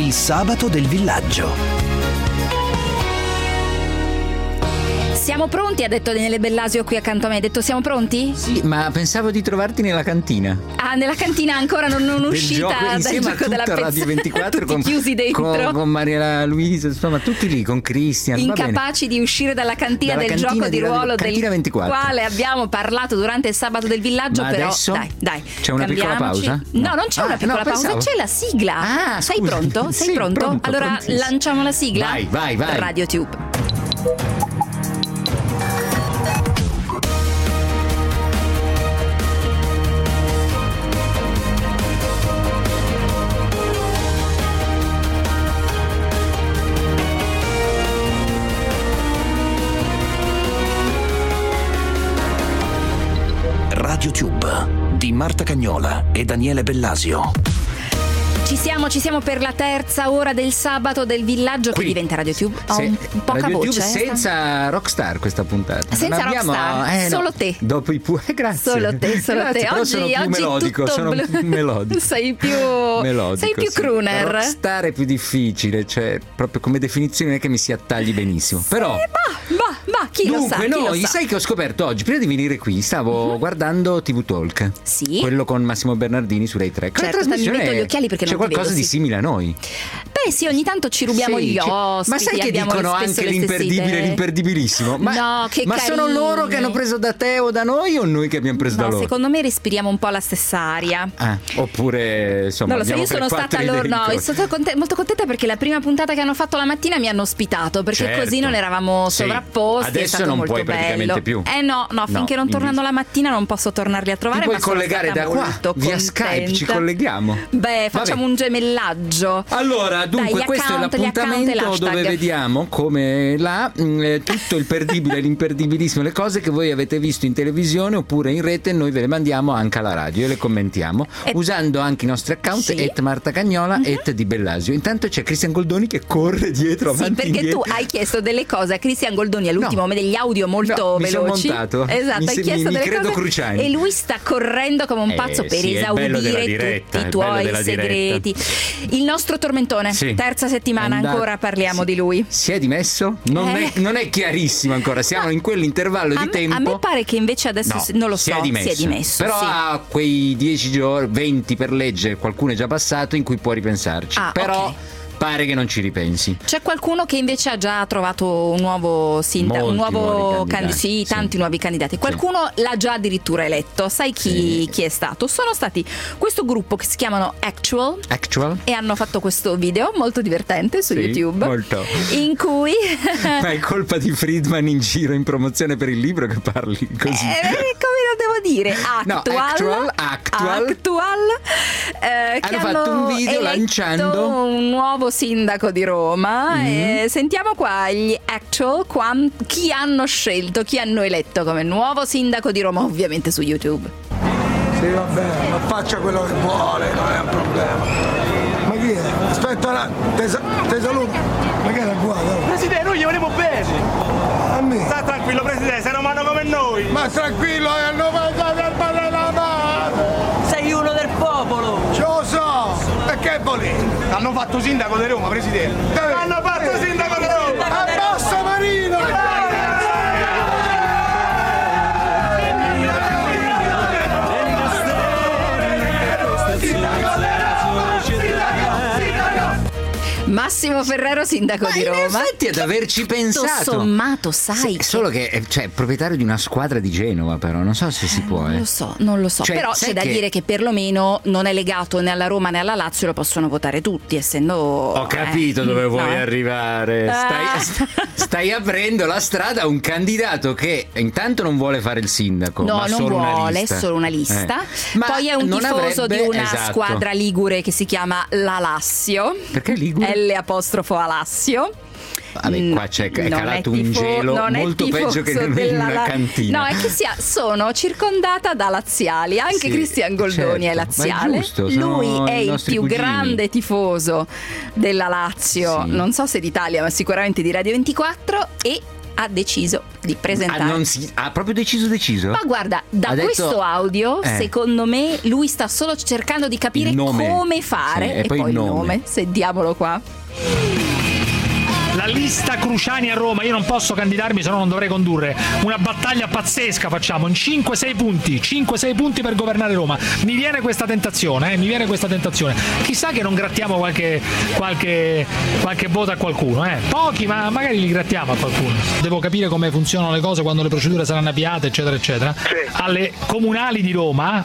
Il sabato del villaggio. Siamo pronti? Ha detto Daniele Bellasio qui accanto a me. Ha detto siamo pronti? Sì, ma pensavo di trovarti nella cantina. Ah, nella cantina ancora non uscita dal gioco della pezza. Radio 24 tutti chiusi dentro. Con Maria Luisa, insomma, tutti lì con Cristian. Incapaci di uscire dalla cantina del gioco di ruolo del 24. Quale abbiamo parlato durante il sabato del villaggio. Ma però adesso dai. C'è una piccola pausa? No, non c'è una piccola pausa, pensavo. c'è la sigla. Ah, sei scusa. pronto? Sei Sì, pronto? Allora prontissimo. lanciamo la sigla. Vai. Radio Tube. Radio Tube di Marta Cagnola e Daniele Bellasio. Ci siamo per la terza ora del sabato del villaggio. Qui. Che diventa Radio Tube? Ho poca Radio voce. Tube senza Rockstar questa puntata. Senza Rockstar, solo te. Dopo i grazie. Solo te. Però Oggi, sono più melodico. Sono melodico. Sei più melodico. Sei più crooner. Rockstar è più difficile, cioè proprio come definizione non è che mi si attagli benissimo. Però chi lo sa? Dunque, noi, sai che ho scoperto oggi, prima di venire qui, stavo guardando TV Talk. Sì. Quello con Massimo Bernardini su Rai 3. Certo, mi metto gli occhiali perché c'è non ti qualcosa vedo, di simile a noi. Beh sì, ogni tanto ci rubiamo gli ospiti. Ma sai che dicono anche l'imperdibile e l'imperdibilissimo? Ma sono loro che hanno preso da te o da noi o noi che abbiamo preso da loro? Secondo me respiriamo un po' la stessa aria. Oppure insomma non lo so, io sono stata loro. No, sono molto contenta perché la prima puntata che hanno fatto la mattina mi hanno ospitato, perché così non eravamo sovrapposti. Adesso è stato non molto puoi bello. praticamente più. No, finché non tornano la mattina non posso tornarli a trovare. Ti puoi ma collegare da qua via contenta. Skype, ci colleghiamo. Beh, facciamo un gemellaggio. Allora, dunque, questo è l'appuntamento dove vediamo come tutto il perdibile, l'imperdibilissimo, le cose che voi avete visto in televisione oppure in rete, noi ve le mandiamo anche alla radio e le commentiamo usando anche i nostri account @Marta Cagnola @Di Bellasio. Intanto c'è Cristian Goldoni che corre dietro avanti perché indietro. Tu hai chiesto delle cose a Cristian Goldoni all'ultimo momento, degli audio molto veloci. Mi sono montato. Esatto, hai chiesto delle credo cose Cruciani. e lui sta correndo come un pazzo per esaudire tutti i tuoi segreti. Il nostro tormentone, terza settimana ancora parliamo di lui. Si è dimesso? Non è chiarissimo ancora, siamo in quell'intervallo di tempo. A me pare che invece adesso non lo so, si è dimesso. Però ha quei 10 giorni, 20 per legge, qualcuno è già passato, in cui può ripensarci. Però pare che non ci ripensi. C'è qualcuno che invece ha già trovato un nuovo sindaco, tanti nuovi candidati. Qualcuno l'ha già addirittura eletto. Sai chi è stato? Sono stati questo gruppo che si chiamano Actual e hanno fatto questo video molto divertente su YouTube. Molto. In cui ma è colpa di Friedman in giro in promozione per il libro che parli così. Come lo devo dire? Actual. Hanno fatto un video lanciando un nuovo sindaco di Roma e sentiamo qua gli Actual chi hanno scelto, chi hanno eletto come nuovo sindaco di Roma, ovviamente su YouTube. Sì, va bene, ma faccia quello che vuole, non è un problema. Ma chi è? Aspetta, te saluto. Ma che è guarda? Presidente, noi gli volevo bene. A me? Sta tranquillo, Presidente, sei romano come noi. Ma tranquillo, hanno mangiato il pane della madre. Sei uno del popolo. Ce lo so. E che volete? Hanno fatto sindaco di Roma, Presidente. Hanno fatto sindaco di Roma. Abbassa Marino! Massimo Ferrero, sindaco di Roma. In effetti ad averci pensato. Tutto sommato, sai. Solo che è proprietario di una squadra di Genova, però non so se si può. Non lo so. Cioè, però c'è da dire che perlomeno non è legato né alla Roma né alla Lazio, lo possono votare tutti, essendo. Ho capito dove vuoi arrivare. Stai aprendo la strada a un candidato che intanto non vuole fare il sindaco. No, ma non solo vuole, una lista. è solo una lista. Poi è un tifoso di una squadra ligure che si chiama la Lazio. Perché ligure? L'apostrofo Alassio. Vabbè, qua è calato un gelo molto peggio che in una cantina. No, è che sono circondata da laziali. Anche Cristian Goldoni è laziale. Lui è il più grande tifoso della Lazio, non so se d'Italia, ma sicuramente di Radio 24. E ha deciso di presentare. Ha proprio deciso? Ma guarda, da questo audio, secondo me, lui sta solo cercando di capire come fare. Sì, e poi il nome. Sentiamolo qua. La lista Cruciani a Roma, io non posso candidarmi, se no non dovrei condurre. Una battaglia pazzesca facciamo in 5-6 punti. 5-6 punti per governare Roma. Mi viene questa tentazione. Chissà che non grattiamo qualche voto a qualcuno, Pochi, ma magari li grattiamo a qualcuno. Devo capire come funzionano le cose quando le procedure saranno avviate, eccetera, eccetera. Sì. Alle comunali di Roma,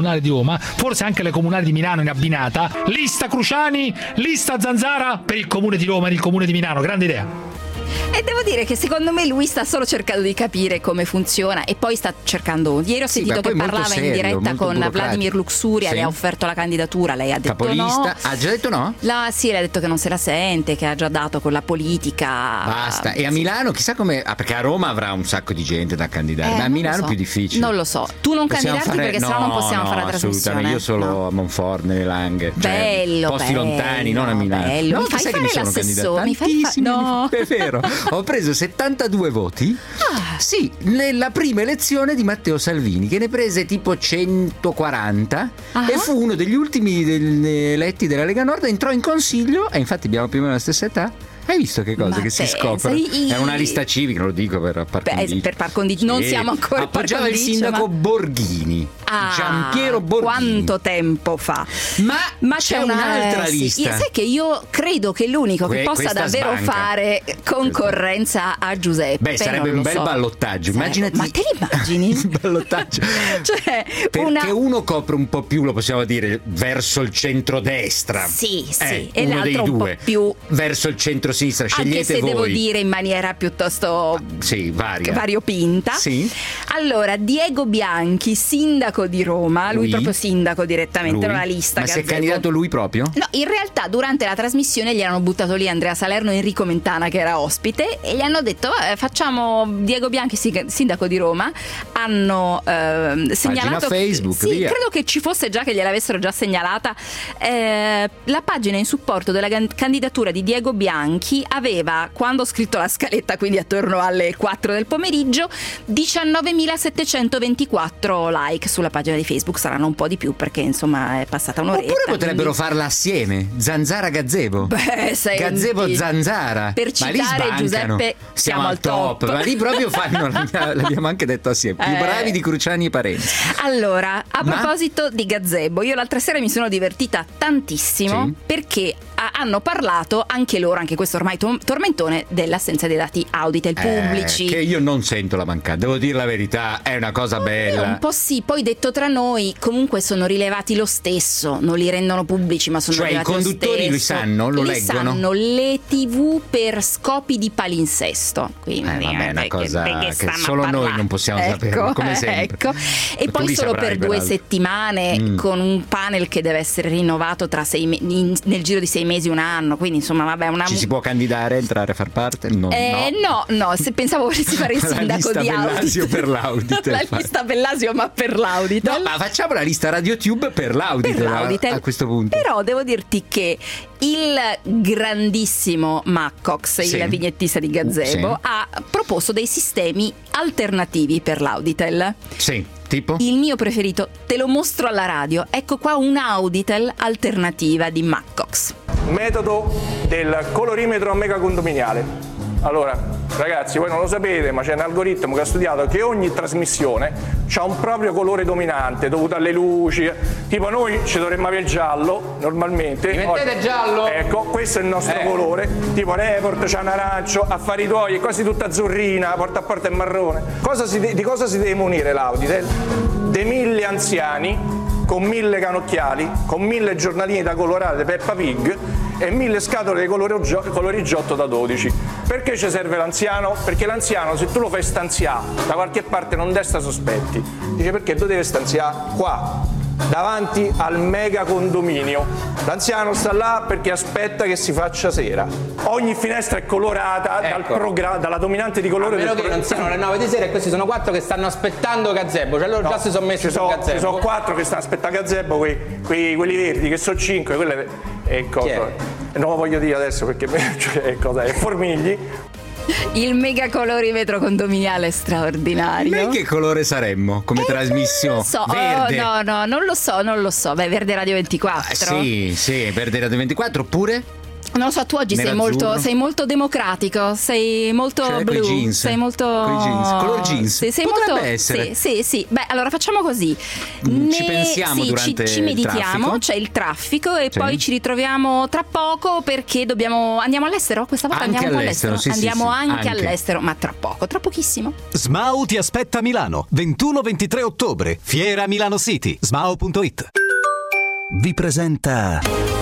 forse anche alle comunali di Milano in abbinata. Lista Cruciani, lista Zanzara per il comune di Roma e il comune di Milano. Grande idea. E devo dire che secondo me lui sta solo cercando di capire come funziona e poi sta cercando. Ieri ho sentito che parlava in diretta con Vladimir Luxuria, le ha offerto la candidatura, lei ha detto capolista. No. Ha già detto no? Sì, le ha detto che non se la sente, che ha già dato con la politica. Basta. E a Milano chissà come, perché a Roma avrà un sacco di gente da candidare, ma a Milano è più difficile. Non lo so. Tu non candidarti perché sennò non possiamo fare la trasmissione. Io solo a Monforte, nelle Langhe. Bello, posti lontani, non a Milano. Bello. No, mi fai fare l'assessore? No, è vero. Ho preso 72 voti. Sì, nella prima elezione di Matteo Salvini, che ne prese tipo 140 e fu uno degli ultimi eletti della Lega Nord, entrò in consiglio e infatti abbiamo più o meno la stessa età. Hai visto che cosa che si scopre? È una lista civica, lo dico per par condicio. Per par condicio, non siamo ancora appoggiava il sindaco Borghini, Giampiero Borghini. Quanto tempo fa? Ma c'è un'altra lista. Sai che io credo che l'unico che possa davvero fare concorrenza a Giuseppe. Sarebbe un bel ballottaggio. Immaginati. Ma te li immagini? Il ballottaggio. Perché uno copre un po' più, lo possiamo dire, verso il centrodestra. Sì, e uno l'altro dei due un po' più verso il centro-sinistra. Scegliete anche se voi. devo dire in maniera piuttosto variopinta. Sì. Allora, Diego Bianchi, sindaco di Roma, lui proprio sindaco direttamente, non la lista. Ma si è candidato lui proprio? No, in realtà durante la trasmissione gli hanno buttato lì Andrea Salerno e Enrico Mentana, che era ospite, e gli hanno detto facciamo Diego Bianchi sindaco di Roma. Hanno segnalato Facebook, via. credo che ci fosse già, che gliel'avessero già segnalata la pagina in supporto della candidatura di Diego Bianchi aveva, quando ho scritto la scaletta, quindi attorno alle 4 del pomeriggio, 19.724 like sulla pagina di Facebook. Saranno un po' di più perché insomma è passata un'oretta. Oppure potrebbero farla assieme, Zanzara Gazebo. Gazebo Zanzara. Per citare Giuseppe, siamo al top. Ma lì proprio fanno, l'abbiamo anche detto assieme, più bravi di Cruciani e Parenzi. Allora, a proposito di Gazebo, io l'altra sera mi sono divertita tantissimo perché hanno parlato anche loro, anche questo ormai tormentone, dell'assenza dei dati Auditel pubblici. Che io non sento la mancata, devo dire la verità, è una cosa bella. Un po' sì, poi detto tra noi, comunque sono rilevati lo stesso, non li rendono pubblici, ma sono rilevati lo stesso. Cioè i conduttori li sanno, lo leggono? Sanno le TV per scopi di palinsesto. Quindi è una cosa che solo noi non possiamo sapere, come sempre. E poi solo per 2 settimane con un panel che deve essere rinnovato tra nel giro di 6 mesi, un anno, quindi insomma ci si può candidare, entrare a far parte? No, se pensavo volessi fare il sindaco di Bellasio per l'Auditel. La lista Bellasio ma per l'Auditel. No, ma facciamo la lista RadioTube per l'Auditel a questo punto. Però devo dirti che il grandissimo Maccox, il vignettista di Gazebo, ha proposto dei sistemi alternativi per l'Auditel. Sì. Tipo? Il mio preferito, te lo mostro alla radio. Ecco qua un'Auditel alternativa di Maccox. Metodo del colorimetro megacondominiale. Allora, ragazzi, voi non lo sapete, ma c'è un algoritmo che ha studiato che ogni trasmissione ha un proprio colore dominante dovuto alle luci. Tipo noi ci dovremmo avere il giallo normalmente. Mi mettete giallo? Ecco, questo è il nostro colore. Tipo Report c'ha un arancio, Affari Tuoi è quasi tutta azzurrina, porta a porta è marrone. Di cosa si deve munire l'Auditel? Dei 1000 anziani con 1000 canocchiali, con 1000 giornalini da colorare Peppa Pig e 1000 scatole di colori Giotto da 12. Perché ci serve l'anziano? Perché l'anziano, se tu lo fai stanziare da qualche parte, non desta sospetti. Dice: perché tu devi stanziare qua, davanti al mega condominio. L'anziano sta là perché aspetta che si faccia sera. Ogni finestra è colorata dalla dominante di colore. A meno che non siano le 9 di sera e questi sono 4 che stanno aspettando Gazebo. Cioè loro già si sono messi sul Gazebo. Ci sono 4 che stanno aspettando Gazebo, quelli verdi, che sono 5, quelle non lo voglio dire adesso perché è Formigli. Il megacolorimetro condominiale straordinario. Noi che colore saremmo come trasmissione? Non so. Verde. No, non lo so. Beh, Verde Radio 24. Sì, Verde Radio 24, oppure? Non lo so, tu oggi sei molto democratico, sei molto blu, jeans. sei molto color jeans. Sei potrebbe molto essere. Sì. Beh, allora facciamo così. Ci pensiamo durante ci meditiamo, il traffico. c'è il traffico e poi ci ritroviamo tra poco perché andiamo all'estero, questa volta anche andiamo all'estero. Sì, andiamo sì, anche all'estero, ma tra pochissimo. SMAU ti aspetta a Milano, 21-23 ottobre, Fiera Milano City, smau.it. Vi presenta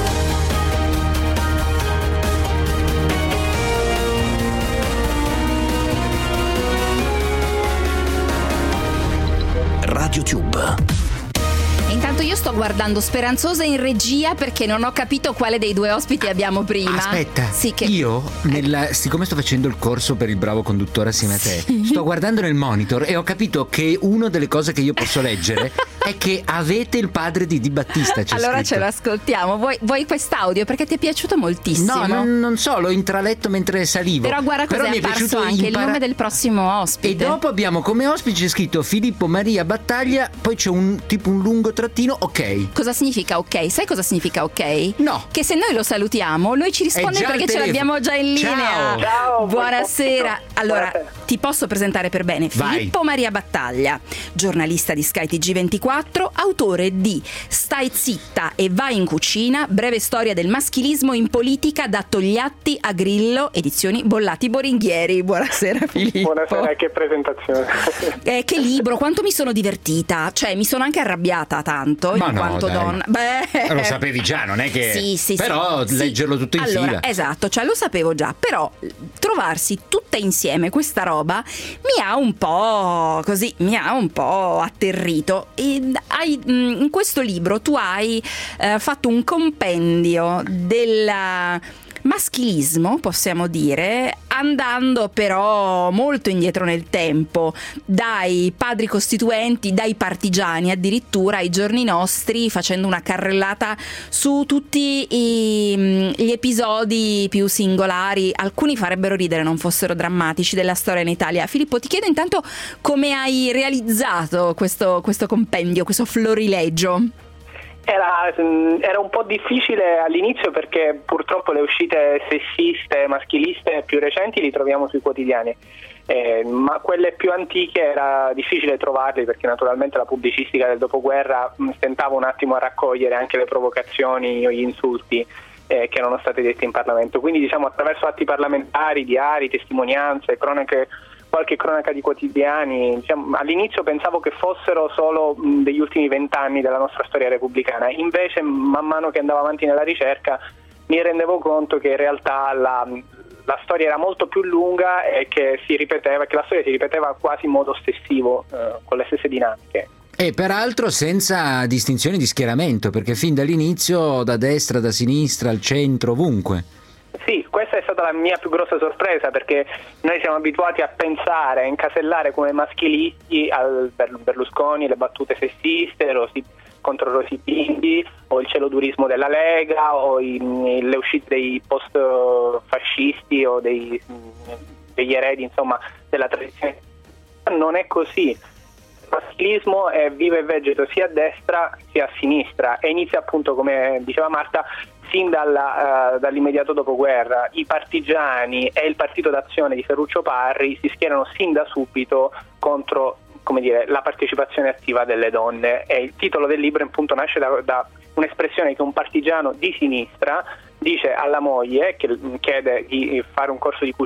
RadioTube. Intanto io sto guardando speranzosa in regia perché non ho capito quale dei due ospiti abbiamo prima. Aspetta, sì, io siccome sto facendo il corso per il bravo conduttore assieme a te, sto guardando nel monitor e ho capito che una delle cose che io posso leggere è che avete il padre di Di Battista. Allora scritto. Ce lo ascoltiamo. Vuoi quest'audio perché ti è piaciuto moltissimo? No, non so, l'ho intraletto mentre salivo. Però guarda cosa è apparso anche il nome del prossimo ospite. E dopo abbiamo come ospite scritto Filippo Maria Battaglia, poi c'è un lungo trattino, ok. Cosa significa ok? Sai cosa significa ok? No. Che se noi lo salutiamo, lui ci risponde perché ce l'abbiamo già in linea. Ciao. Buonasera. Allora, ti posso presentare per bene Filippo Maria Battaglia, giornalista di Sky TG24, autore di Stai zitta e vai in cucina, breve storia del maschilismo in politica da Togliatti a Grillo, edizioni Bollati Boringhieri. Buonasera Filippo. Buonasera, che presentazione. Che libro, quanto mi sono divertita, cioè mi sono anche arrabbiata tanto Ma in quanto donna. Beh, lo sapevi già, non è che sì, però leggerlo tutto in fila. Esatto, cioè lo sapevo già, però trovarsi tutte insieme questa roba mi ha un po' atterrito. E in questo libro tu hai fatto un compendio del maschilismo, possiamo dire, andando però molto indietro nel tempo, dai padri costituenti, dai partigiani addirittura ai giorni nostri, facendo una carrellata su tutti gli episodi più singolari. Alcuni farebbero ridere, non fossero drammatici, della storia in Italia. Filippo, ti chiedo intanto come hai realizzato questo compendio, questo florilegio. Era un po' difficile all'inizio perché purtroppo le uscite sessiste, maschiliste più recenti li troviamo sui quotidiani, ma quelle più antiche era difficile trovarli perché naturalmente la pubblicistica del dopoguerra stentava un attimo a raccogliere anche le provocazioni o gli insulti che erano stati detti in Parlamento. Quindi diciamo attraverso atti parlamentari, diari, testimonianze, qualche cronaca di quotidiani, diciamo, all'inizio pensavo che fossero solo degli ultimi 20 anni della nostra storia repubblicana, invece man mano che andavo avanti nella ricerca mi rendevo conto che in realtà la storia era molto più lunga e che la storia si ripeteva quasi in modo ossessivo, con le stesse dinamiche. E peraltro senza distinzioni di schieramento, perché fin dall'inizio da destra, da sinistra, al centro, ovunque. Sì, questa è stata la mia più grossa sorpresa perché noi siamo abituati a pensare, a incasellare come maschilisti al Berlusconi le battute sessiste contro Rosy Bindi o il celodurismo della Lega o le uscite dei post fascisti o degli eredi insomma della tradizione. Non è così. Il maschilismo vive e vegeta sia a destra sia a sinistra e inizia appunto, come diceva Marta, sin dall'immediato dopoguerra. I partigiani e il partito d'azione di Ferruccio Parri si schierano sin da subito contro, come dire, la partecipazione attiva delle donne, e il titolo del libro appunto nasce da un'espressione che un partigiano di sinistra dice alla moglie che chiede di fare un corso di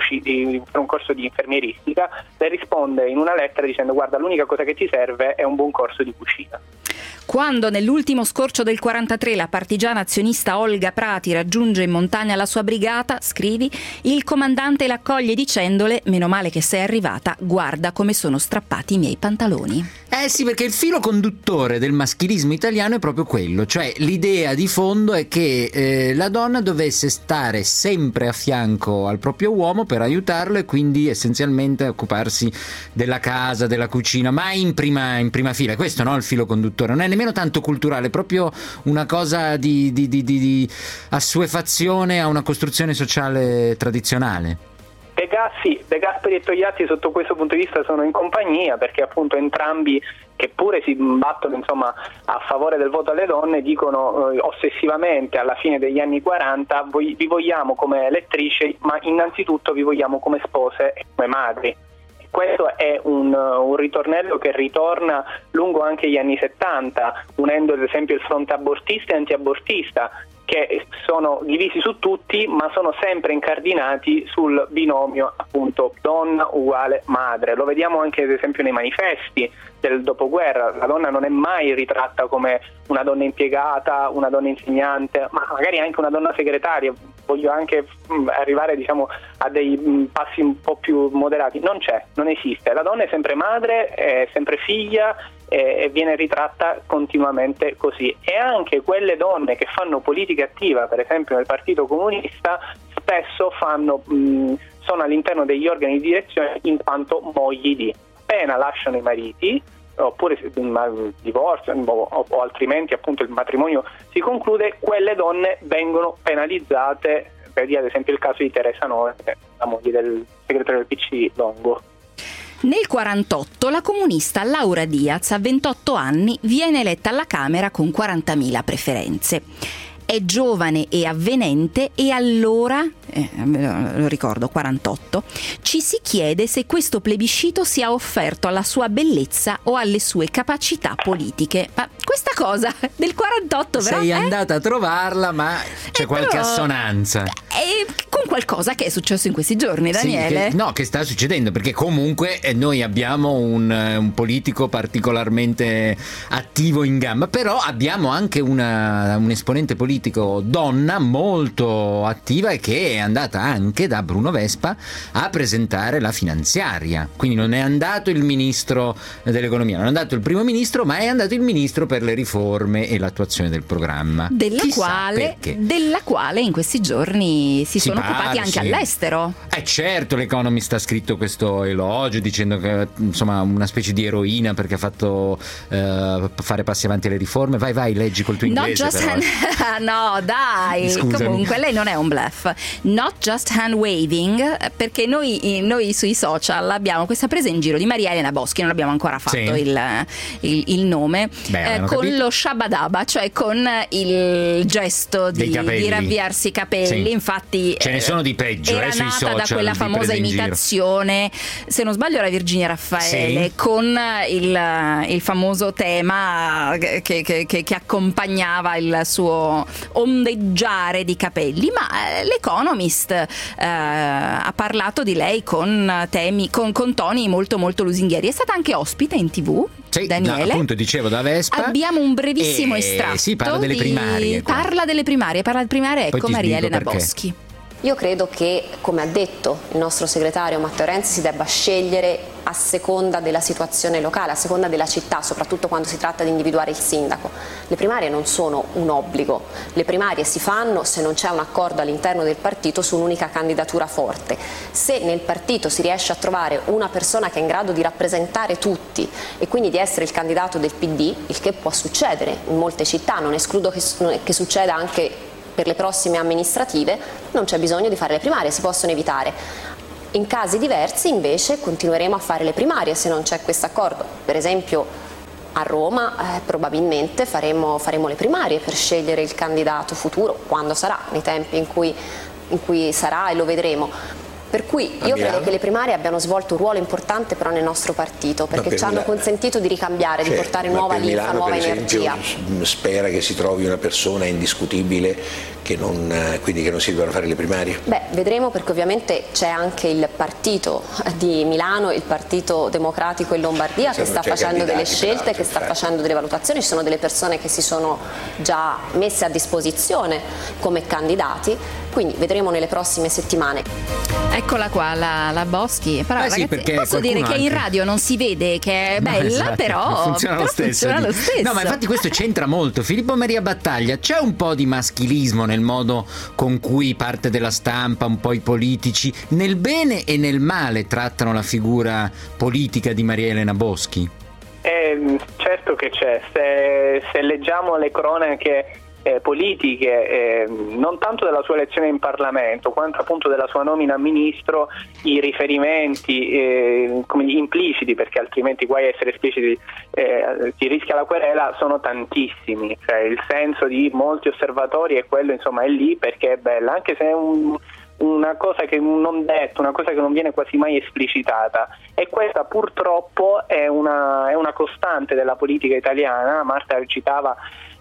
infermieristica. Le risponde in una lettera dicendo: guarda, l'unica cosa che ti serve è un buon corso di cucina. Quando nell'ultimo scorcio del 43 la partigiana azionista Olga Prati raggiunge in montagna la sua brigata, scrivi, il comandante l'accoglie dicendole: meno male che sei arrivata, guarda come sono strappati i miei pantaloni. Sì, perché il filo conduttore del maschilismo italiano è proprio quello, cioè l'idea di fondo è che la donna dovesse stare sempre a fianco al proprio uomo per aiutarlo e quindi essenzialmente occuparsi della casa, della cucina, ma in prima fila. Questo, no, il filo conduttore non è nemmeno tanto culturale, è proprio una cosa di assuefazione a una costruzione sociale tradizionale. De Gasperi e Togliatti sotto questo punto di vista sono in compagnia, perché appunto entrambi, che pure si battono insomma a favore del voto alle donne, dicono ossessivamente alla fine degli anni 40 vi vogliamo come elettrici, ma innanzitutto vi vogliamo come spose e come madri. Questo è un ritornello che ritorna lungo anche gli anni 70, unendo ad esempio il fronte abortista e antiabortista, che sono divisi su tutti, ma sono sempre incardinati sul binomio appunto donna uguale madre. Lo vediamo anche ad esempio nei manifesti del dopoguerra. La donna non è mai ritratta come una donna impiegata, una donna insegnante, ma magari anche una donna segretaria. Voglio anche arrivare diciamo a dei passi un po' più moderati. Non esiste. La donna è sempre madre, è sempre figlia, e viene ritratta continuamente così. E anche quelle donne che fanno politica attiva, per esempio nel Partito Comunista, spesso sono all'interno degli organi di direzione in quanto mogli di. Appena lasciano i mariti, oppure divorziano o altrimenti appunto il matrimonio si conclude, quelle donne vengono penalizzate. Vedi ad esempio il caso di Teresa Noe, la moglie del segretario del PC Longo. Nel 1948 la comunista Laura Diaz, a 28 anni, viene eletta alla Camera con 40.000 preferenze. È giovane e avvenente e allora, lo ricordo, 48, ci si chiede se questo plebiscito sia offerto alla sua bellezza o alle sue capacità politiche. Ma questa cosa del 48 però... Sei andata a trovarla, ma c'è qualche assonanza. Con qualcosa che è successo in questi giorni, Daniele. Sì, che sta succedendo, perché comunque noi abbiamo un politico particolarmente attivo in gamba, però abbiamo anche un esponente politico donna molto attiva e che è andata anche da Bruno Vespa a presentare la finanziaria. Quindi non è andato il ministro dell'economia, non è andato il primo ministro, ma è andato il ministro per le riforme e l'attuazione del programma, della quale in questi giorni si sono occupati anche all'estero. Certo, l'Economist ha scritto questo elogio dicendo che insomma una specie di eroina perché ha fatto fare passi avanti alle riforme. Vai, leggi col tuo inglese. No, dai. Scusami. Comunque lei non è un bluff. Not just hand waving, perché noi sui social abbiamo questa presa in giro di Maria Elena Boschi, non abbiamo ancora fatto il nome. Con lo shabadaba, cioè con il gesto di ravviarsi i capelli. Infatti ce ne sono di peggio era sui nata social, da quella famosa imitazione, se non sbaglio era Virginia Raffaele, con il famoso tema che accompagnava il suo ondeggiare di capelli. Ma l'Economist ha parlato di lei con toni molto molto lusinghieri. È stata anche ospite in TV. Daniele, appunto dicevo da Vespa. Abbiamo un brevissimo estratto. Parla delle primarie. Parla delle primarie, ecco Maria Elena Boschi. Io credo che, come ha detto il nostro segretario Matteo Renzi, si debba scegliere a seconda della situazione locale, a seconda della città, soprattutto quando si tratta di individuare il sindaco. Le primarie non sono un obbligo, le primarie si fanno se non c'è un accordo all'interno del partito su un'unica candidatura forte. Se nel partito si riesce a trovare una persona che è in grado di rappresentare tutti e quindi di essere il candidato del PD, il che può succedere in molte città, non escludo che succeda anche per le prossime amministrative, non c'è bisogno di fare le primarie, si possono evitare. In casi diversi invece continueremo a fare le primarie se non c'è questo accordo. Per esempio a Roma probabilmente faremo le primarie per scegliere il candidato futuro, quando sarà, nei tempi in cui sarà, e lo vedremo. Per cui io credo che le primarie abbiano svolto un ruolo importante però nel nostro partito, perché ci hanno consentito di ricambiare, di portare nuova linfa, nuova energia. Spera che si trovi una persona indiscutibile quindi che non si debbano fare le primarie? Vedremo, perché ovviamente c'è anche il partito di Milano, il Partito Democratico in Lombardia che sta facendo delle scelte, che sta facendo delle valutazioni, ci sono delle persone che si sono già messe a disposizione come candidati, quindi vedremo nelle prossime settimane. Eccola qua la Boschi, però ragazzi, posso dire che anche in radio non si vede che è bella, però funziona lo stesso. No, ma infatti questo c'entra molto. Filippo Maria Battaglia, c'è un po' di maschilismo nel modo con cui parte della stampa, un po' i politici, nel bene e nel male trattano la figura politica di Maria Elena Boschi? Certo che c'è, se leggiamo le cronache politiche, non tanto della sua elezione in Parlamento quanto appunto della sua nomina a ministro, i riferimenti come gli impliciti, perché altrimenti guai a essere espliciti, si rischia la querela, sono tantissimi. Cioè, il senso di molti osservatori è quello, insomma, è lì perché è bella, anche se è una cosa che non detto, una cosa che non viene quasi mai esplicitata, e questa purtroppo è una costante della politica italiana. Marta citava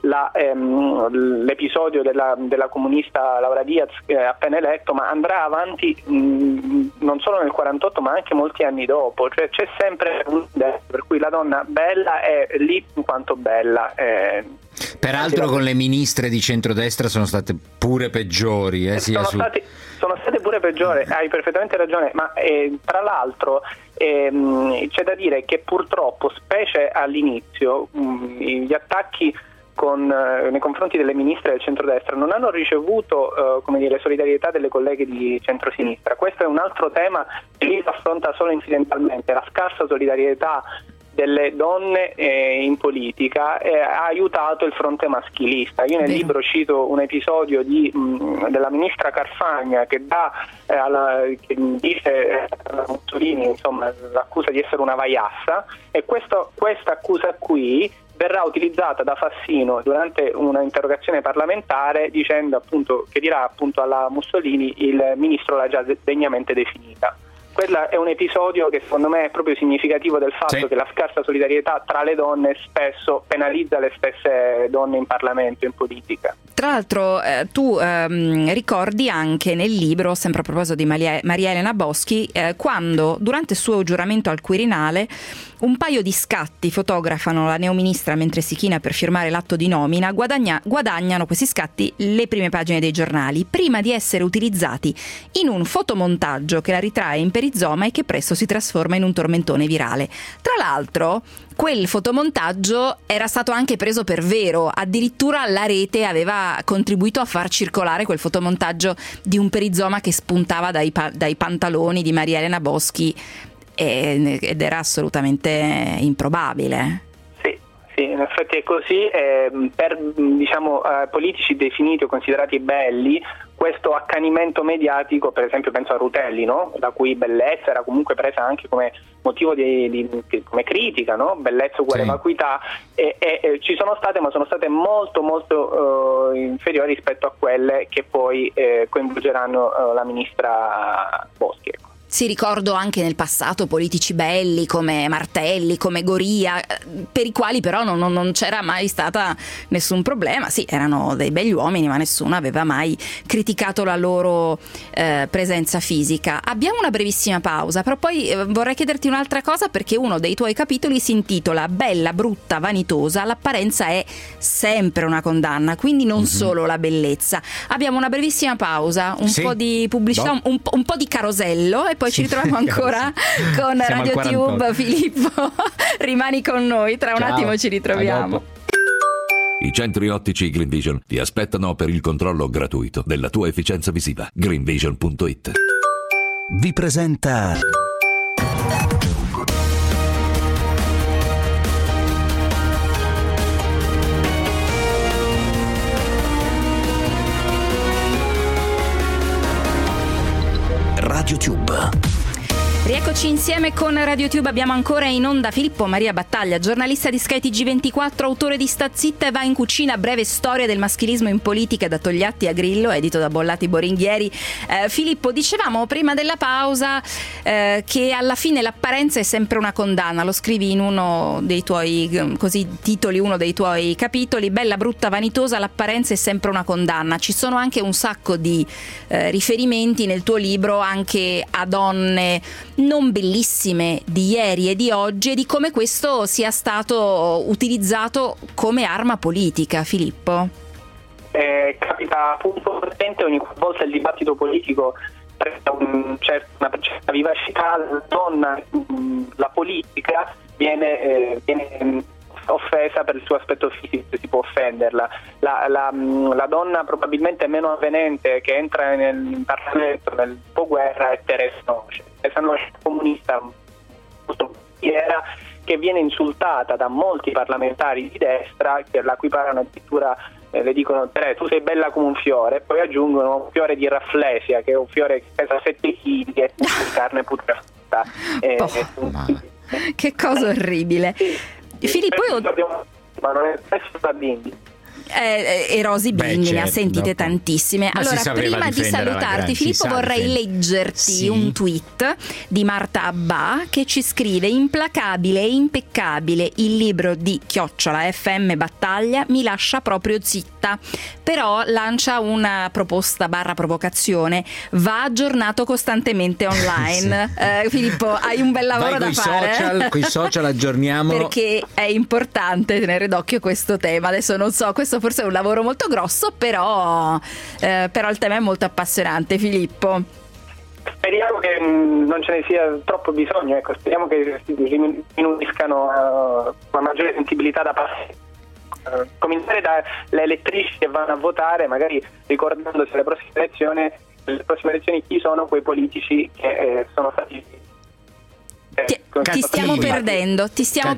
l'episodio della comunista Laura Diaz appena eletto, ma andrà avanti non solo nel 48 ma anche molti anni dopo, cioè c'è sempre un per cui la donna bella è lì in quanto bella. Peraltro con le ministre di centrodestra sono state pure peggiori. Sono state pure peggiori, hai perfettamente ragione, ma tra l'altro c'è da dire che purtroppo, specie all'inizio, gli attacchi nei confronti delle ministre del centrodestra non hanno ricevuto solidarietà delle colleghe di centrosinistra. Questo è un altro tema che lì lo affronta solo incidentalmente, la scarsa solidarietà delle donne in politica ha aiutato il fronte maschilista. Io nel libro cito un episodio della ministra Carfagna che che dice a Mussolini, insomma, l'accusa di essere una vaiassa, e questa accusa qui verrà utilizzata da Fassino durante una interrogazione parlamentare, dicendo appunto che dirà appunto alla Mussolini: il ministro l'ha già degnamente definita. Quello è un episodio che secondo me è proprio significativo del fatto che la scarsa solidarietà tra le donne spesso penalizza le stesse donne in Parlamento, in politica. Tra l'altro tu ricordi anche nel libro, sempre a proposito di Maria Elena Boschi, quando durante il suo giuramento al Quirinale un paio di scatti fotografano la neoministra mentre si china per firmare l'atto di nomina, guadagnano questi scatti le prime pagine dei giornali, prima di essere utilizzati in un fotomontaggio che la ritrae in perizoma e che presto si trasforma in un tormentone virale. Tra l'altro quel fotomontaggio era stato anche preso per vero, addirittura la rete aveva contribuito a far circolare quel fotomontaggio di un perizoma che spuntava dai pantaloni di Maria Elena Boschi, ed era assolutamente improbabile. Sì, in effetti è così. Per politici definiti o considerati belli, questo accanimento mediatico, per esempio penso a Rutelli, no? La cui bellezza era comunque presa anche come motivo come critica, no? Bellezza uguale vacuità, e ci sono state, ma sono state molto molto inferiori rispetto a quelle che poi coinvolgeranno la ministra Boschi. Sì, ricordo anche nel passato politici belli come Martelli, come Goria, per i quali però non c'era mai stata nessun problema. Sì, erano dei begli uomini, ma nessuno aveva mai criticato la loro presenza fisica. Abbiamo una brevissima pausa, però poi vorrei chiederti un'altra cosa, perché uno dei tuoi capitoli si intitola Bella, brutta, vanitosa, l'apparenza è sempre una condanna, quindi non solo la bellezza. Abbiamo una brevissima pausa, un po' di pubblicità, un po' di carosello, e poi ci ritroviamo ancora con Siamo Radio Tube. Filippo, rimani con noi, tra un attimo ci ritroviamo. I centri ottici Green Vision ti aspettano per il controllo gratuito della tua efficienza visiva. greenvision.it vi presenta Radio Tube. Rieccoci insieme con Radio Tube, abbiamo ancora in onda Filippo Maria Battaglia, giornalista di Sky TG24, autore di Sta zitta e va in cucina, breve storia del maschilismo in politica da Togliatti a Grillo, edito da Bollati Boringhieri. Filippo, dicevamo prima della pausa che alla fine l'apparenza è sempre una condanna, lo scrivi in uno dei tuoi, così titoli uno dei tuoi capitoli, Bella, brutta, vanitosa, l'apparenza è sempre una condanna. Ci sono anche un sacco di riferimenti nel tuo libro anche a donne non bellissime di ieri e di oggi, e di come questo sia stato utilizzato come arma politica. Filippo? Capita puntualmente ogni volta il dibattito politico prende una certa vivacità, la donna, la politica viene offesa per il suo aspetto fisico, si può offenderla. La donna probabilmente meno avvenente che entra nel Parlamento nel dopoguerra è Teresa Noce. Teresa Noce, comunista che viene insultata da molti parlamentari di destra, che la equiparano addirittura le dicono tu sei bella come un fiore, poi aggiungono un fiore di rafflesia, che è un fiore che pesa 7 kg e di carne putrefata. Che cosa orribile. Filippo, ma non è da bimbi. E Rosy Bindi ne ha sentite dopo. tantissime. Ma allora, prima di salutarti, Filippo, vorrei leggerti un tweet di Marta Abbà che ci scrive: implacabile e impeccabile, il libro di @FM Battaglia mi lascia proprio zitta, però lancia una proposta / provocazione: va aggiornato costantemente online. Filippo, hai un bel lavoro da fare. Coi social aggiorniamolo, perché è importante tenere d'occhio questo tema. Adesso non so, questo forse è un lavoro molto grosso, però il tema è molto appassionante. Filippo, speriamo che non ce ne sia troppo bisogno, ecco, speriamo che si diminuiscano la maggiore sensibilità da parte. Cominciare dalle elettrici che vanno a votare, magari ricordandosi alle prossime elezioni chi sono quei politici che sono stati ti stiamo perdendo.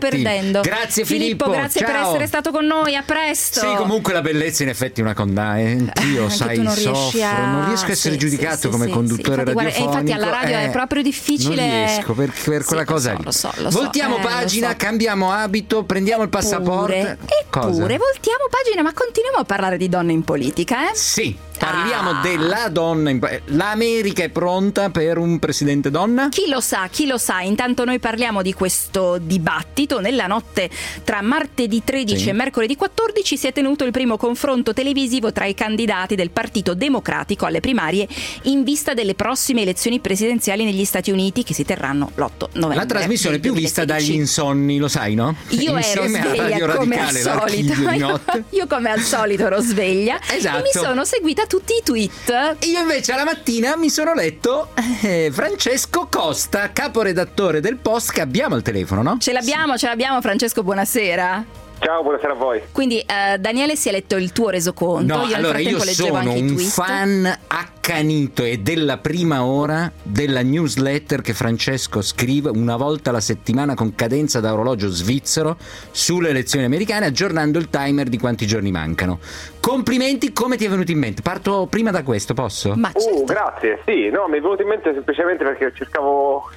Grazie Filippo, grazie ciao. per essere stato con noi, a presto. Sì, comunque la bellezza in effetti è una condanna. Io sai, soffro, non riesco a essere giudicato come conduttore radiofonico. Infatti alla radio è proprio difficile. Non riesco per quella cosa lì. Lo so. Voltiamo pagina, cambiamo abito, prendiamo il passaporto. Eppure voltiamo pagina, ma continuiamo a parlare di donne in politica, Sì. Parliamo della donna. L'America è pronta per un presidente donna? Chi lo sa. Intanto noi parliamo di questo dibattito. Nella notte tra martedì 13 e mercoledì 14 si è tenuto il primo confronto televisivo tra i candidati del Partito Democratico alle primarie in vista delle prossime elezioni presidenziali negli Stati Uniti che si terranno l'8 novembre. La trasmissione più vista dagli insonni, lo sai, no? Io Insieme ero sveglia a Radio come Radicale, al solito. Io come al solito ero sveglia. Esatto. E mi sono seguita tutti i tweet. Io invece alla mattina mi sono letto Francesco Costa, caporedattore del Post, che abbiamo al telefono, no? Ce l'abbiamo Francesco, buonasera. Ciao, buonasera a voi. Quindi Daniele si è letto il tuo resoconto. No, io sono un fan accanito e della prima ora della newsletter che Francesco scrive una volta alla settimana con cadenza da orologio svizzero sulle elezioni americane, aggiornando il timer di quanti giorni mancano. Complimenti, come ti è venuto in mente? Parto prima da questo, posso? Ma certo. Grazie, sì, no, mi è venuto in mente semplicemente perché cercavo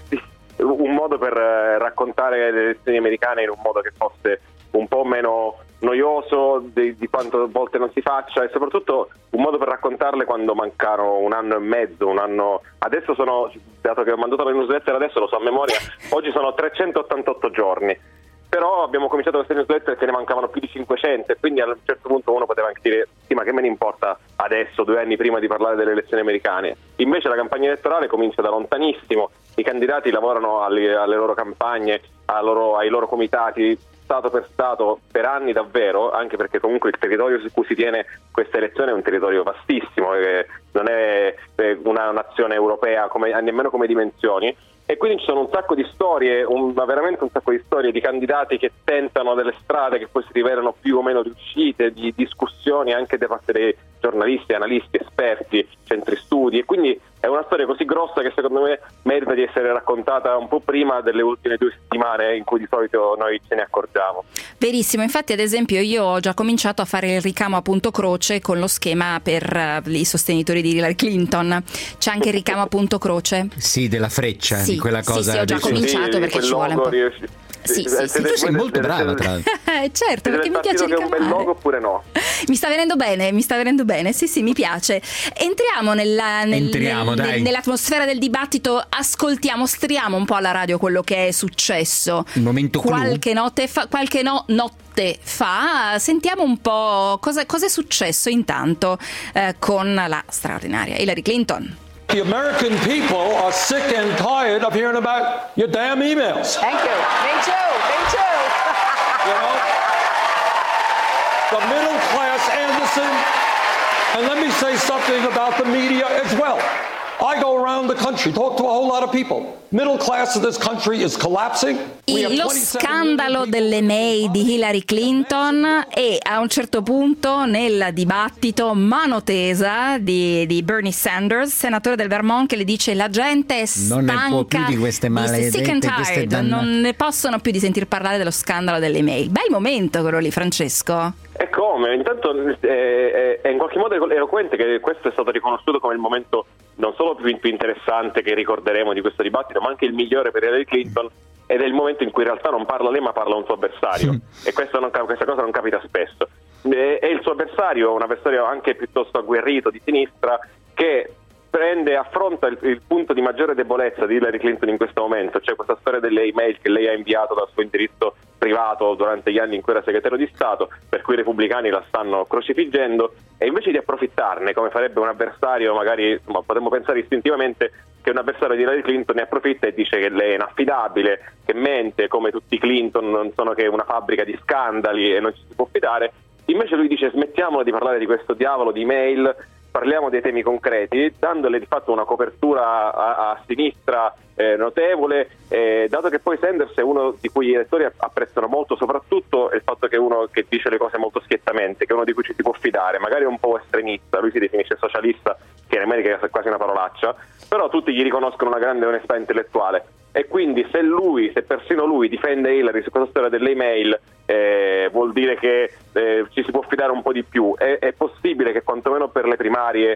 un modo per raccontare le elezioni americane in un modo che fosse un po' meno noioso di quanto volte non si faccia, e soprattutto un modo per raccontarle quando mancano un anno e mezzo, un anno. Adesso dato che ho mandato la newsletter, adesso lo so a memoria, oggi sono 388 giorni. Però abbiamo cominciato queste newsletter che ne mancavano più di 500, e quindi a un certo punto uno poteva anche dire sì, ma che me ne importa adesso, 2 anni prima di parlare delle elezioni americane. Invece la campagna elettorale comincia da lontanissimo, i candidati lavorano alle loro campagne, ai loro comitati, stato per stato, per anni davvero, anche perché comunque il territorio su cui si tiene questa elezione è un territorio vastissimo, non è una nazione europea nemmeno come dimensioni. E quindi ci sono un sacco di storie, veramente un sacco di storie di candidati che tentano delle strade che poi si rivelano più o meno riuscite, di discussioni anche da parte dei giornalisti, analisti, esperti, centri studi, e quindi è una storia così grossa che secondo me merita di essere raccontata un po' prima delle ultime 2 settimane in cui di solito noi ce ne accorgiamo. Verissimo, infatti ad esempio io ho già cominciato a fare il ricamo a punto croce con lo schema per i sostenitori di Hillary Clinton. C'è anche il ricamo a punto croce? Sì, della freccia, sì, di quella cosa. Sì, ho già cominciato perché ci vuole un po'. Sì. Tu sei molto brava, tra l'altro. Certo, perché mi piace ricamare. È un bel logo oppure no? Mi sta venendo bene, sì, mi piace. Entriamo nell'atmosfera del dibattito, ascoltiamo un po' alla radio quello che è successo. Il momento clou. Qualche notte fa, sentiamo un po' cosa è successo intanto con la straordinaria Hillary Clinton. The American people are sick and tired of hearing about your damn emails. Thank you. Me too. You know? The middle class, Anderson, and let me say something about the media as well. I go around around the country, talk to a whole lot of people. Middle class of this country is collapsing. Lo scandalo delle mail di Hillary Clinton e a un certo punto nel dibattito mano tesa di Bernie Sanders, senatore del Vermont, che le dice la gente è stanca, non ne può più di queste maledette, sick and tired, non ne possono più di sentir parlare dello scandalo delle mail. Bel momento quello lì, Francesco. E come? Intanto è in qualche modo eloquente che questo è stato riconosciuto come il momento non solo più interessante che ricorderemo di questo dibattito, ma anche il migliore per Hillary Clinton, ed è il momento in cui in realtà non parla lei ma parla un suo avversario, e questa cosa non capita spesso. È il suo avversario, un avversario anche piuttosto agguerrito di sinistra, che affronta il punto di maggiore debolezza di Hillary Clinton in questo momento, cioè questa storia delle email che lei ha inviato dal suo indirizzo privato durante gli anni in cui era segretario di Stato, per cui i repubblicani la stanno crocifiggendo, e invece di approfittarne come farebbe un avversario, magari potremmo pensare istintivamente che un avversario di Hillary Clinton ne approfitta e dice che lei è inaffidabile, che mente, come tutti i Clinton non sono che una fabbrica di scandali e non ci si può fidare. Invece lui dice smettiamola di parlare di questo diavolo di email, parliamo dei temi concreti, dandole di fatto una copertura a sinistra notevole, dato che poi Sanders è uno di cui gli elettori apprezzano molto, soprattutto il fatto che è uno che dice le cose molto schiettamente, che è uno di cui ci si può fidare, magari è un po' estremista, lui si definisce socialista, che in America è quasi una parolaccia, però tutti gli riconoscono una grande onestà intellettuale, e quindi se persino lui difende Hillary su questa storia delle email, vuol dire che ci si può fidare un po' di più. È possibile che quantomeno per le primarie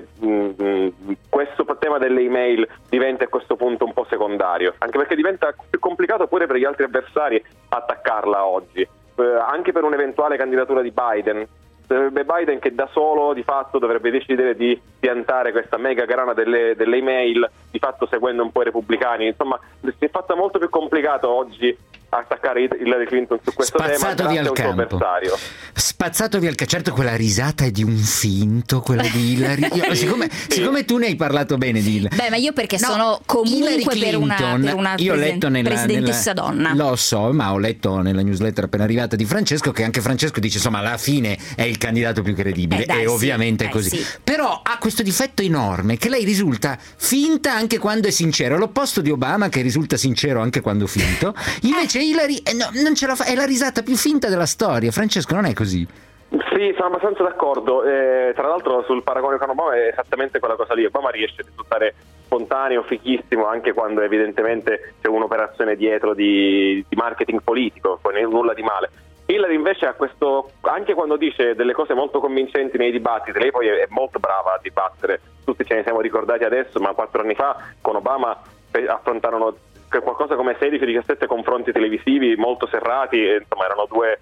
questo tema delle email diventi a questo punto un po' secondario, anche perché diventa più complicato pure per gli altri avversari attaccarla oggi, anche per un'eventuale candidatura di Biden. Sarebbe Biden che da solo di fatto dovrebbe decidere di piantare questa mega grana delle email, di fatto seguendo un po' i repubblicani. Insomma, si è fatta molto più complicato oggi attaccare Hillary Clinton su questo spazzato tema via il grazie a un suo avversario. Spazzato via il campo. Certo, quella risata è di un finto, quella di Hillary. Siccome tu ne hai parlato bene di Hillary. Beh, ma io perché sono comunque per una io ho letto presidentessa donna. Lo so, ma ho letto nella newsletter appena arrivata di Francesco che anche Francesco dice insomma alla fine è il candidato più credibile, e ovviamente è così. Sì. Però ha questo difetto enorme che lei risulta finta anche quando è sincero, l'opposto di Obama che risulta sincero anche quando finto. Invece Hillary non ce la fa, è la risata più finta della storia. Francesco, non è così? Sì, sono abbastanza d'accordo. Tra l'altro sul paragone con Obama è esattamente quella cosa lì. Obama riesce a risultare spontaneo, fichissimo, anche quando evidentemente c'è un'operazione dietro di marketing politico, con nulla di male. Hillary invece ha questo, anche quando dice delle cose molto convincenti nei dibattiti, lei poi è molto brava a dibattere, tutti ce ne siamo ricordati adesso, ma 4 anni fa con Obama affrontarono qualcosa come 16-17 confronti televisivi molto serrati, e insomma erano due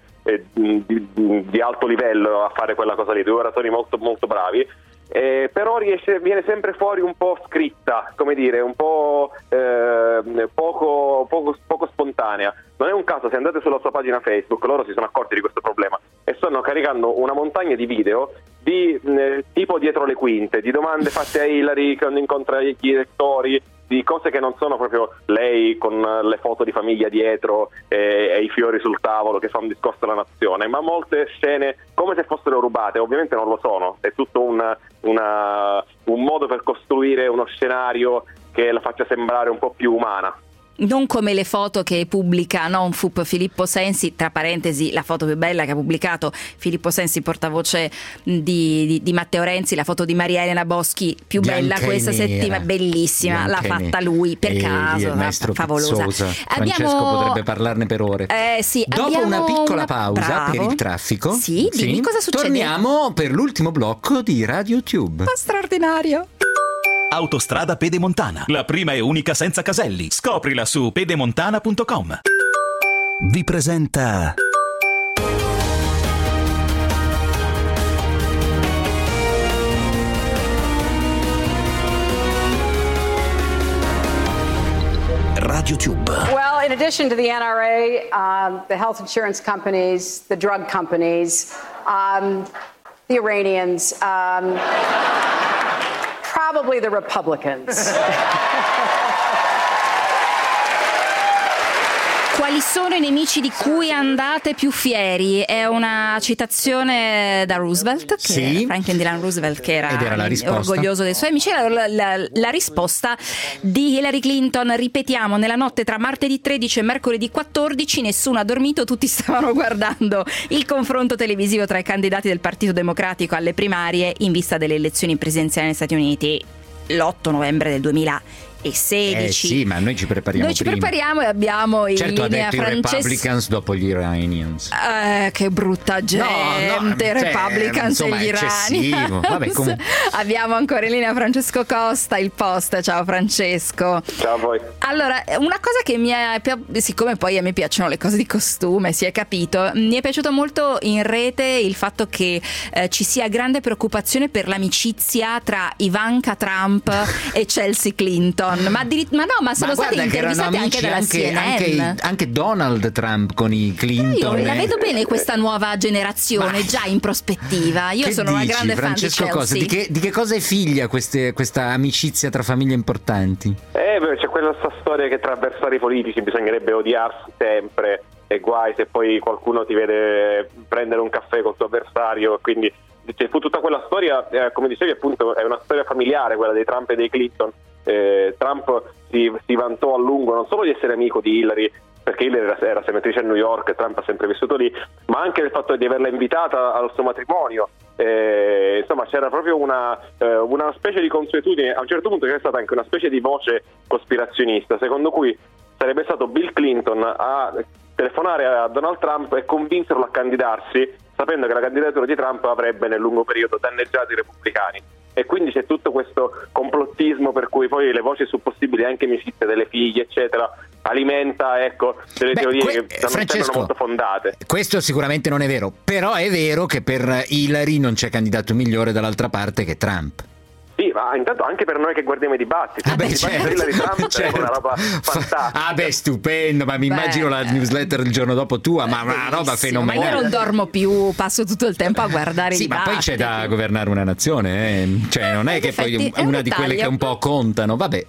di alto livello a fare quella cosa lì, 2 oratori molto molto bravi. Però viene sempre fuori un po' scritta, come dire, un po' poco spontanea. Non è un caso, se andate sulla sua pagina Facebook, loro si sono accorti di questo problema e stanno caricando una montagna di video di tipo dietro le quinte, di domande fatte a Hillary quando incontra gli elettori, di cose che non sono proprio lei con le foto di famiglia dietro e i fiori sul tavolo che fa un discorso alla nazione, ma molte scene come se fossero rubate. Ovviamente non lo sono, è tutto un modo per costruire uno scenario che la faccia sembrare un po' più umana. Non come le foto che pubblica Nonfup Filippo Sensi, tra parentesi la foto più bella che ha pubblicato Filippo Sensi, portavoce di Matteo Renzi, la foto di Maria Elena Boschi più bella questa settimana, bellissima, l'ha fatta lui per caso, favolosa. Francesco potrebbe parlarne per ore. Sì, dopo una piccola pausa per il traffico, dimmi cosa succede. Torniamo per l'ultimo blocco di Radio Tube. Straordinario. Autostrada Pedemontana, la prima e unica senza caselli. Scoprila su pedemontana.com. Vi presenta Radio Tube. Well, in addition to the NRA, the health insurance companies, the drug companies, the Iranians, probably the Republicans. Quali sono i nemici di cui andate più fieri? È una citazione da Roosevelt, Franklin Delano Roosevelt, che era orgoglioso dei suoi amici. La risposta di Hillary Clinton: ripetiamo, nella notte tra martedì 13 e mercoledì 14 nessuno ha dormito, tutti stavano guardando il confronto televisivo tra i candidati del Partito Democratico alle primarie in vista delle elezioni presidenziali negli Stati Uniti l'8 novembre del 2016. Sì, ma noi ci prepariamo e abbiamo in linea i Republicans dopo gli Iranians. Che brutta gente, Republicans e gli Iranians. Vabbè, Abbiamo ancora in linea Francesco Costa, Il Post. Ciao Francesco. Ciao a voi. Allora, una cosa che siccome poi a me piacciono le cose di costume, si è capito, mi è piaciuto molto in rete il fatto che ci sia grande preoccupazione per l'amicizia tra Ivanka Trump e Chelsea Clinton. Ma sono stati intervistati anche dalla CNN. Anche Donald Trump con i Clinton. Io la vedo bene questa nuova generazione, già in prospettiva. Io sono una grande Francesco fan di Chelsea. Di che cosa è figlia questa amicizia tra famiglie importanti? C'è questa storia che tra avversari politici bisognerebbe odiarsi sempre, e guai se poi qualcuno ti vede prendere un caffè col tuo avversario, quindi fu tutta quella storia, come dicevi appunto, è una storia familiare quella dei Trump e dei Clinton. Trump si vantò a lungo non solo di essere amico di Hillary, perché Hillary era senatrice a New York e Trump ha sempre vissuto lì, ma anche del fatto di averla invitata al suo matrimonio. Insomma, c'era proprio una specie di consuetudine. A un certo punto c'è stata anche una specie di voce cospirazionista secondo cui sarebbe stato Bill Clinton a telefonare a Donald Trump e convincerlo a candidarsi, sapendo che la candidatura di Trump avrebbe nel lungo periodo danneggiato i repubblicani. E quindi c'è tutto questo complottismo per cui poi le voci su possibili anche amicizie delle figlie eccetera alimenta delle teorie che non sembrano molto fondate. Questo sicuramente non è vero, però è vero che per Hillary non c'è candidato migliore dall'altra parte che Trump. Sì, ma intanto anche per noi che guardiamo i dibattiti. Hillary Trump è una roba fantastica. Stupendo, ma mi immagino la newsletter il giorno dopo tua, ma una roba fenomenale. Ma io non dormo più, passo tutto il tempo a guardare i dibattiti. Ma poi c'è da governare una nazione, cioè non è che poi una di quelle che un po' contano, vabbè.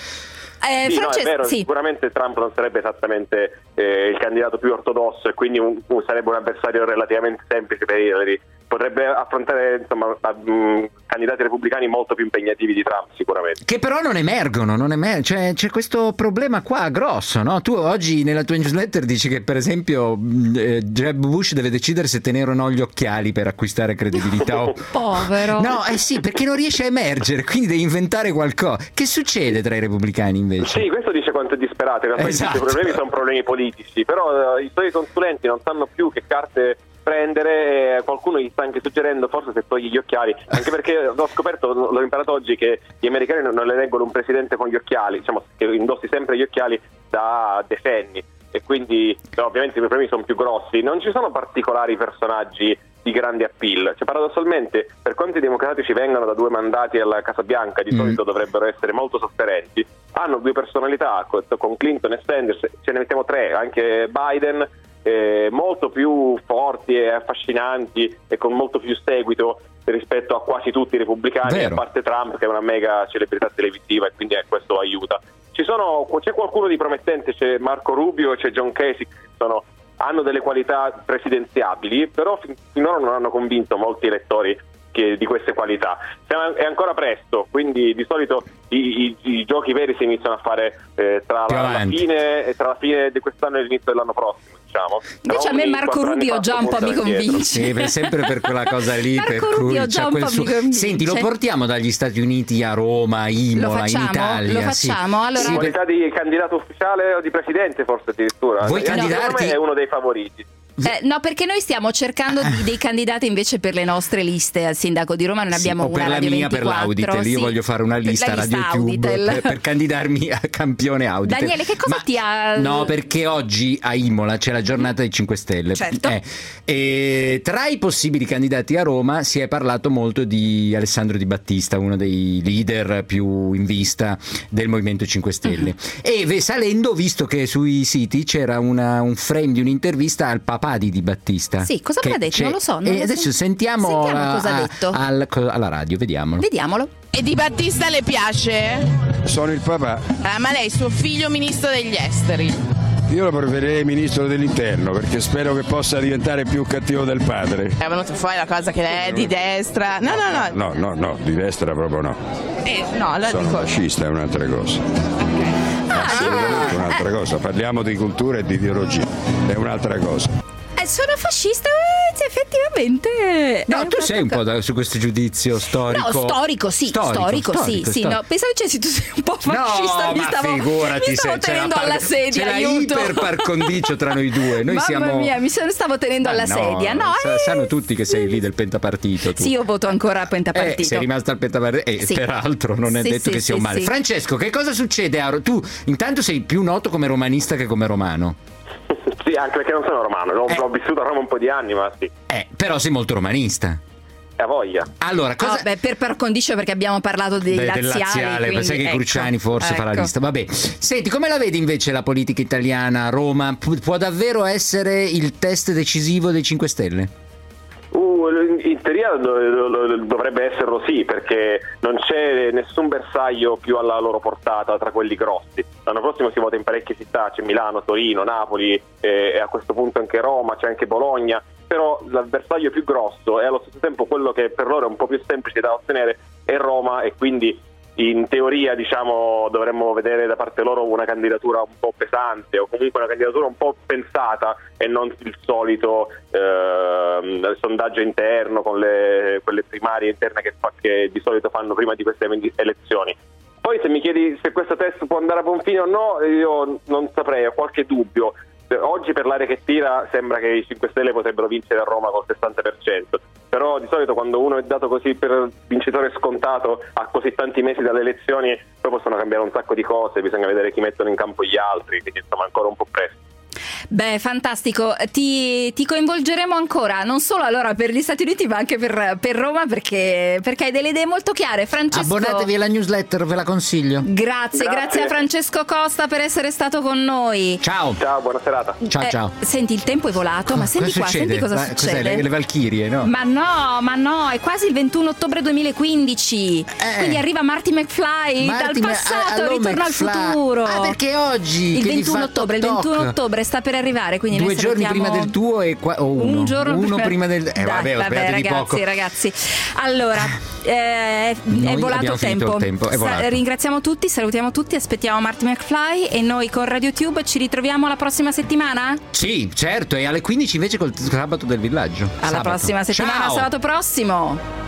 Sì, no, è vero, sicuramente Trump non sarebbe esattamente il candidato più ortodosso e quindi sarebbe un avversario relativamente semplice per Hillary. Potrebbe affrontare candidati repubblicani molto più impegnativi di Trump sicuramente. Che però non emergono, c'è questo problema qua grosso, no? Tu oggi nella tua newsletter dici che per esempio Jeb Bush deve decidere se tenere o no gli occhiali per acquistare credibilità. Povero. No, sì, perché non riesce a emergere, quindi devi inventare qualcosa. Che succede tra i repubblicani invece? Sì, questo dice quanto è disperato. In realtà i problemi sono problemi politici, però i suoi consulenti non sanno più che carte prendere, qualcuno gli sta anche suggerendo forse se togli gli occhiali, anche perché l'ho scoperto, l'ho imparato oggi, che gli americani non eleggono un presidente con gli occhiali, diciamo che indossi sempre gli occhiali da decenni, e quindi ovviamente i problemi sono più grossi. Non ci sono particolari personaggi di grande appeal, cioè paradossalmente per quanto i democratici vengano da 2 mandati alla Casa Bianca, di solito dovrebbero essere molto sofferenti, hanno 2 personalità, con Clinton e Sanders, ce ne mettiamo 3, anche Biden, molto più forti e affascinanti e con molto più seguito rispetto a quasi tutti i repubblicani, a parte Trump che è una mega celebrità televisiva, e quindi questo aiuta. C'è qualcuno di promettente, c'è Marco Rubio e c'è John Kasich, hanno delle qualità presidenziabili, però finora non hanno convinto molti elettori di queste qualità. È ancora presto, quindi di solito i giochi veri si iniziano a fare tra la fine di quest'anno e l'inizio dell'anno prossimo, diciamo. Invece a me Marco Rubio già un po' mi convince. Sì, sempre per quella cosa lì. Marco Rubio già un po' mi convince. Senti, lo portiamo dagli Stati Uniti a Roma, a Imola, in Italia. Lo facciamo, sì. allora. In qualità di candidato ufficiale o di presidente forse addirittura. Vuoi candidarti? È uno dei favoriti. No, perché noi stiamo cercando dei candidati invece per le nostre liste al sindaco di Roma. Non abbiamo una Radio 24. Per l'Auditel, io voglio fare una lista RadioTube per candidarmi a campione Auditel. Daniele, che cosa ti ha... No, perché oggi a Imola c'è la giornata dei 5 Stelle. Certo. E tra i possibili candidati a Roma si è parlato molto di Alessandro Di Battista, uno dei leader più in vista del Movimento 5 Stelle. E salendo ho visto che sui siti c'era un frame di un'intervista al papà di Battista. Sì, cosa avrà detto? Non lo so. Adesso sentiamo cosa ha detto alla radio, vediamolo. E Di Battista le piace? Sono il papà. Ma lei, suo figlio ministro degli esteri? Io lo preferirei ministro dell'interno perché spero che possa diventare più cattivo del padre. È venuto fuori la cosa che lei è di destra. No, di destra proprio no. No, allora sono dico... fascista, è un'altra cosa. Assolutamente un'altra cosa. Parliamo di cultura e di ideologia, è un'altra cosa. Sono fascista, effettivamente. No, tu sei un po' su questo giudizio storico. No, storico, sì. No, pensavo dicessi tu sei un po' fascista. No, figurati, mi stavo tenendo alla sedia. C'è iper par condicio tra noi due. Noi Mamma mia, mi stavo tenendo alla sedia. No, sanno tutti che sei lì del pentapartito. Tu. Sì, io voto ancora a pentapartito. Sei rimasta al pentapartito. Peraltro non è detto che sia un male. Francesco, che cosa succede? Tu intanto sei più noto come romanista che come romano. Sì, anche perché non sono romano, l'ho vissuto a Roma un po' di anni, ma sì. Però sei molto romanista. A voglia. Allora, cosa... per condicio perché abbiamo parlato del laziale, quindi, sai che Cruciani forse fa la lista. Vabbè. Senti, come la vedi invece la politica italiana a Roma? Può davvero essere il test decisivo dei 5 Stelle? In teoria dovrebbe esserlo, sì, perché non c'è nessun bersaglio più alla loro portata tra quelli grossi. L'anno prossimo si vota in parecchie città, c'è Milano, Torino, Napoli e a questo punto anche Roma, c'è anche Bologna, però l'avversario più grosso e allo stesso tempo quello che per loro è un po' più semplice da ottenere è Roma, e quindi in teoria dovremmo vedere da parte loro una candidatura un po' pesante o comunque una candidatura un po' pensata e non il solito sondaggio interno con quelle primarie interne che di solito fanno prima di queste elezioni. Poi se mi chiedi se questo test può andare a buon fine o no, io non saprei, ho qualche dubbio. Oggi per l'aria che tira sembra che i 5 Stelle potrebbero vincere a Roma col 60%, però di solito quando uno è dato così per vincitore scontato a così tanti mesi dalle elezioni poi possono cambiare un sacco di cose, bisogna vedere chi mettono in campo gli altri, quindi insomma ancora un po' presto. Beh, fantastico, ti coinvolgeremo ancora, non solo allora per gli Stati Uniti ma anche per Roma perché hai delle idee molto chiare. Francesco, abbonatevi alla newsletter, ve la consiglio. Grazie a Francesco Costa per essere stato con noi. Ciao, buona serata. Ciao. Senti, il tempo è volato, ma senti qua, senti cosa succede. Le Valchirie, no? Ma no, è quasi il 21 ottobre 2015. Quindi arriva Marty McFly dal passato, ritorna al futuro. Perché oggi il 21 ottobre sta per arrivare, quindi 2 giorni prima del tuo o uno? Un giorno prima del ragazzi. Allora, è volato il tempo. Ringraziamo tutti, salutiamo tutti, aspettiamo Marty McFly e noi con RadioTube ci ritroviamo la prossima settimana? Sì, certo, e alle 15 invece col sabato del villaggio. Alla prossima settimana, sabato prossimo.